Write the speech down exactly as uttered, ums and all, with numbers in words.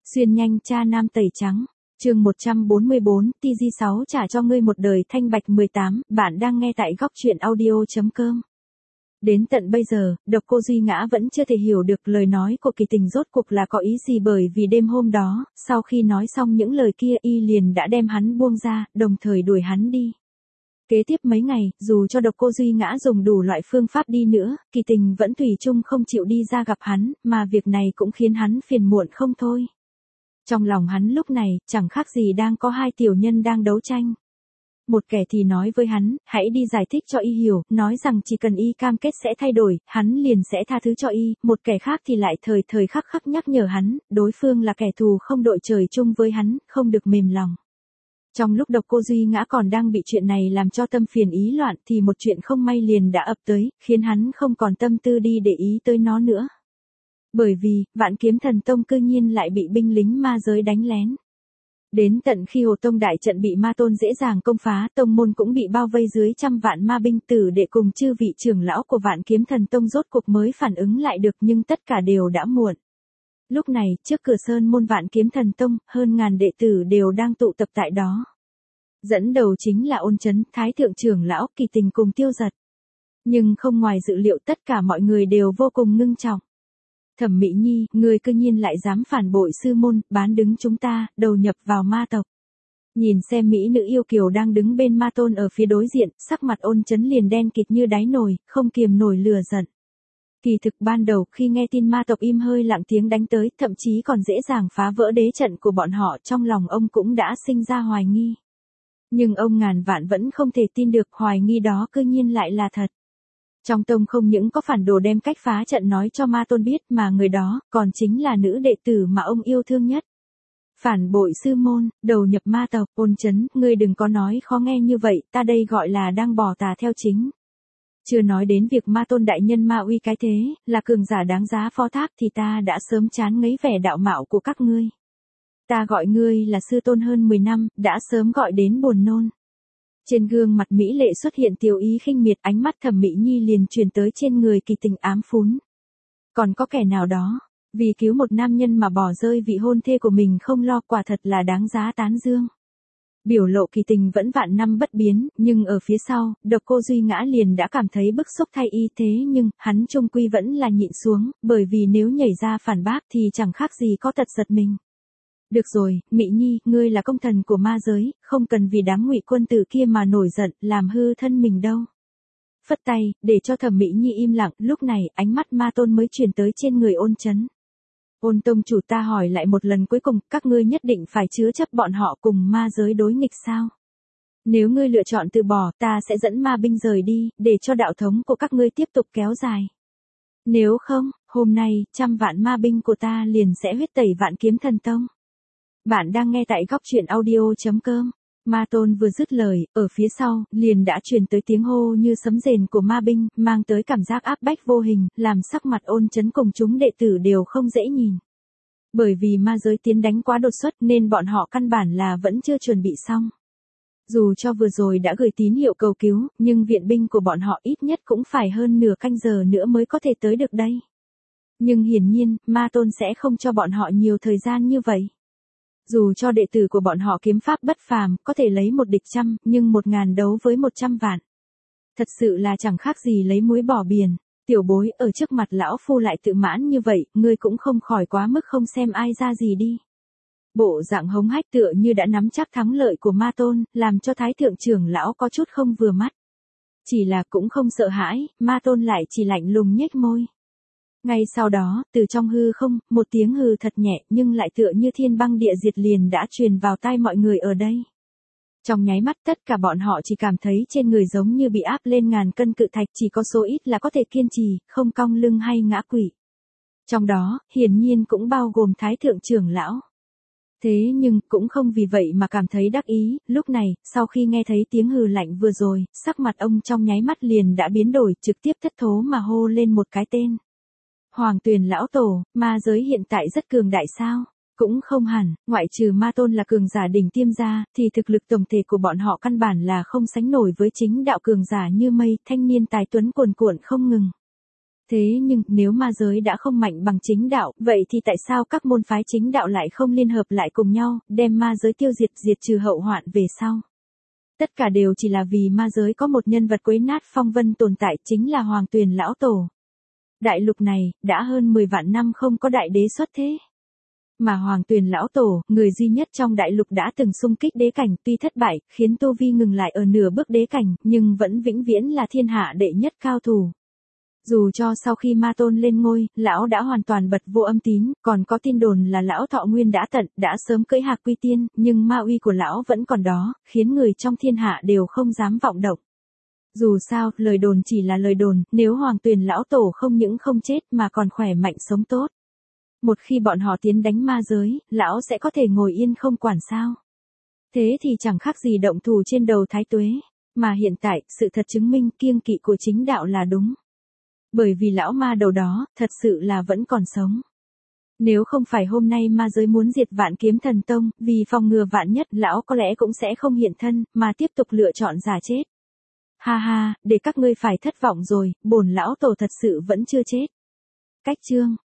Xuyên nhanh cha nam tẩy trắng. Chương một trăm bốn mươi bốn, T G sáu trả cho ngươi một đời thanh bạch mười tám, bạn đang nghe tại góc truyện audio.com. Đến tận bây giờ, Độc Cô Duy Ngã vẫn chưa thể hiểu được lời nói của Kỳ Tình rốt cuộc là có ý gì, bởi vì đêm hôm đó, sau khi nói xong những lời kia y liền đã đem hắn buông ra, đồng thời đuổi hắn đi. Kế tiếp mấy ngày, dù cho Độc Cô Duy Ngã dùng đủ loại phương pháp đi nữa, Kỳ Tình vẫn thủy chung không chịu đi ra gặp hắn, mà việc này cũng khiến hắn phiền muộn không thôi. Trong lòng hắn lúc này, chẳng khác gì đang có hai tiểu nhân đang đấu tranh. Một kẻ thì nói với hắn, hãy đi giải thích cho y hiểu, nói rằng chỉ cần y cam kết sẽ thay đổi, hắn liền sẽ tha thứ cho y. Một kẻ khác thì lại thời thời khắc khắc nhắc nhở hắn, đối phương là kẻ thù không đội trời chung với hắn, không được mềm lòng. Trong lúc Độc Cô Duy Ngã còn đang bị chuyện này làm cho tâm phiền ý loạn thì một chuyện không may liền đã ập tới, khiến hắn không còn tâm tư đi để ý tới nó nữa. Bởi vì, Vạn Kiếm Thần Tông cư nhiên lại bị binh lính ma giới đánh lén. Đến tận khi Hồ Tông đại trận bị ma tôn dễ dàng công phá, tông môn cũng bị bao vây dưới trăm vạn ma binh, tử đệ cùng chư vị trưởng lão của Vạn Kiếm Thần Tông rốt cuộc mới phản ứng lại được, nhưng tất cả đều đã muộn. Lúc này, trước cửa sơn môn Vạn Kiếm Thần Tông, hơn ngàn đệ tử đều đang tụ tập tại đó. Dẫn đầu chính là Ôn Chấn, Thái thượng trưởng lão, Kỳ Tình cùng Tiêu Giật. Nhưng không ngoài dự liệu, tất cả mọi người đều vô cùng ngưng trọng. Thẩm Mị Nhi, ngươi cư nhiên lại dám phản bội sư môn, bán đứng chúng ta, đầu nhập vào ma tộc. Nhìn xem mỹ nữ yêu kiều đang đứng bên ma tôn ở phía đối diện, sắc mặt Ôn Chấn liền đen kịt như đáy nồi, không kiềm nổi lửa giận. Kỳ thực ban đầu khi nghe tin ma tộc im hơi lặng tiếng đánh tới, thậm chí còn dễ dàng phá vỡ đế trận của bọn họ, trong lòng ông cũng đã sinh ra hoài nghi. Nhưng ông ngàn vạn vẫn không thể tin được hoài nghi đó cư nhiên lại là thật. Trong tông không những có phản đồ đem cách phá trận nói cho ma tôn biết, mà người đó còn chính là nữ đệ tử mà ông yêu thương nhất. Phản bội sư môn, đầu nhập ma tộc. Ôn Chấn, ngươi đừng có nói khó nghe như vậy, ta đây gọi là đang bỏ tà theo chính. Chưa nói đến việc ma tôn đại nhân ma uy cái thế, là cường giả đáng giá phó thác thì ta đã sớm chán ngấy vẻ đạo mạo của các ngươi. Ta gọi ngươi là sư tôn hơn mười năm, đã sớm gọi đến buồn nôn. Trên gương mặt mỹ lệ xuất hiện tiểu ý khinh miệt, ánh mắt Thẩm Mị Nhi liền truyền tới trên người Kỳ Tình ám phún. Còn có kẻ nào đó, vì cứu một nam nhân mà bỏ rơi vị hôn thê của mình không lo, quả thật là đáng giá tán dương. Biểu lộ Kỳ Tình vẫn vạn năm bất biến, nhưng ở phía sau, Độc Cô Duy Ngã liền đã cảm thấy bức xúc thay y, thế nhưng, hắn chung quy vẫn là nhịn xuống, bởi vì nếu nhảy ra phản bác thì chẳng khác gì có tật giật mình. Được rồi, Mị Nhi, ngươi là công thần của ma giới, không cần vì đám ngụy quân tử kia mà nổi giận, làm hư thân mình đâu. Phất tay, để cho Thẩm Mị Nhi im lặng, lúc này, ánh mắt ma tôn mới truyền tới trên người Ôn Chấn. Ôn tông chủ, ta hỏi lại một lần cuối cùng, các ngươi nhất định phải chứa chấp bọn họ cùng ma giới đối nghịch sao? Nếu ngươi lựa chọn từ bỏ, ta sẽ dẫn ma binh rời đi, để cho đạo thống của các ngươi tiếp tục kéo dài. Nếu không, hôm nay, trăm vạn ma binh của ta liền sẽ huyết tẩy Vạn Kiếm Thần Tông. Bạn đang nghe tại góc truyện audio.com. Ma tôn vừa dứt lời, ở phía sau, liền đã truyền tới tiếng hô như sấm rền của ma binh, mang tới cảm giác áp bách vô hình, làm sắc mặt Ôn Chấn cùng chúng đệ tử đều không dễ nhìn. Bởi vì ma giới tiến đánh quá đột xuất nên bọn họ căn bản là vẫn chưa chuẩn bị xong. Dù cho vừa rồi đã gửi tín hiệu cầu cứu, nhưng viện binh của bọn họ ít nhất cũng phải hơn nửa canh giờ nữa mới có thể tới được đây. Nhưng hiển nhiên, ma tôn sẽ không cho bọn họ nhiều thời gian như vậy. Dù cho đệ tử của bọn họ kiếm pháp bất phàm, có thể lấy một địch trăm, nhưng một ngàn đấu với một trăm vạn. Thật sự là chẳng khác gì lấy muối bỏ biển. Tiểu bối, ở trước mặt lão phu lại tự mãn như vậy, ngươi cũng không khỏi quá mức không xem ai ra gì đi. Bộ dạng hống hách tựa như đã nắm chắc thắng lợi của ma tôn, làm cho Thái thượng trưởng lão có chút không vừa mắt. Chỉ là cũng không sợ hãi, ma tôn lại chỉ lạnh lùng nhếch môi. Ngay sau đó, từ trong hư không, một tiếng hừ thật nhẹ nhưng lại tựa như thiên băng địa diệt liền đã truyền vào tai mọi người ở đây. Trong nháy mắt tất cả bọn họ chỉ cảm thấy trên người giống như bị áp lên ngàn cân cự thạch, chỉ có số ít là có thể kiên trì, không cong lưng hay ngã quỵ. Trong đó, hiển nhiên cũng bao gồm Thái thượng trưởng lão. Thế nhưng, cũng không vì vậy mà cảm thấy đắc ý, lúc này, sau khi nghe thấy tiếng hừ lạnh vừa rồi, sắc mặt ông trong nháy mắt liền đã biến đổi, trực tiếp thất thố mà hô lên một cái tên. Hoàng Tuyền lão tổ, ma giới hiện tại rất cường đại sao? Cũng không hẳn, ngoại trừ ma tôn là cường giả đỉnh tiêm ra, thì thực lực tổng thể của bọn họ căn bản là không sánh nổi với chính đạo cường giả như mây, thanh niên tài tuấn cuồn cuộn không ngừng. Thế nhưng, nếu ma giới đã không mạnh bằng chính đạo, vậy thì tại sao các môn phái chính đạo lại không liên hợp lại cùng nhau, đem ma giới tiêu diệt diệt trừ hậu hoạn về sau? Tất cả đều chỉ là vì ma giới có một nhân vật quấy nát phong vân tồn tại, chính là Hoàng Tuyền lão tổ. Đại lục này, đã hơn mười vạn năm không có đại đế xuất thế. Mà Hoàng Tuyền lão tổ, người duy nhất trong đại lục đã từng xung kích đế cảnh, tuy thất bại, khiến tu vi ngừng lại ở nửa bước đế cảnh, nhưng vẫn vĩnh viễn là thiên hạ đệ nhất cao thủ. Dù cho sau khi ma tôn lên ngôi, lão đã hoàn toàn bật vô âm tín, còn có tin đồn là lão thọ nguyên đã tận, đã sớm cưỡi hạc quy tiên, nhưng ma uy của lão vẫn còn đó, khiến người trong thiên hạ đều không dám vọng động. Dù sao, lời đồn chỉ là lời đồn, nếu Hoàng Tuyền lão tổ không những không chết mà còn khỏe mạnh sống tốt. Một khi bọn họ tiến đánh ma giới, lão sẽ có thể ngồi yên không quản sao. Thế thì chẳng khác gì động thủ trên đầu thái tuế, mà hiện tại, sự thật chứng minh kiêng kỵ của chính đạo là đúng. Bởi vì lão ma đầu đó, thật sự là vẫn còn sống. Nếu không phải hôm nay ma giới muốn diệt Vạn Kiếm Thần Tông, vì phòng ngừa vạn nhất, lão có lẽ cũng sẽ không hiện thân, mà tiếp tục lựa chọn giả chết. Ha ha, để các ngươi phải thất vọng rồi, bổn lão tổ thật sự vẫn chưa chết. Cách chương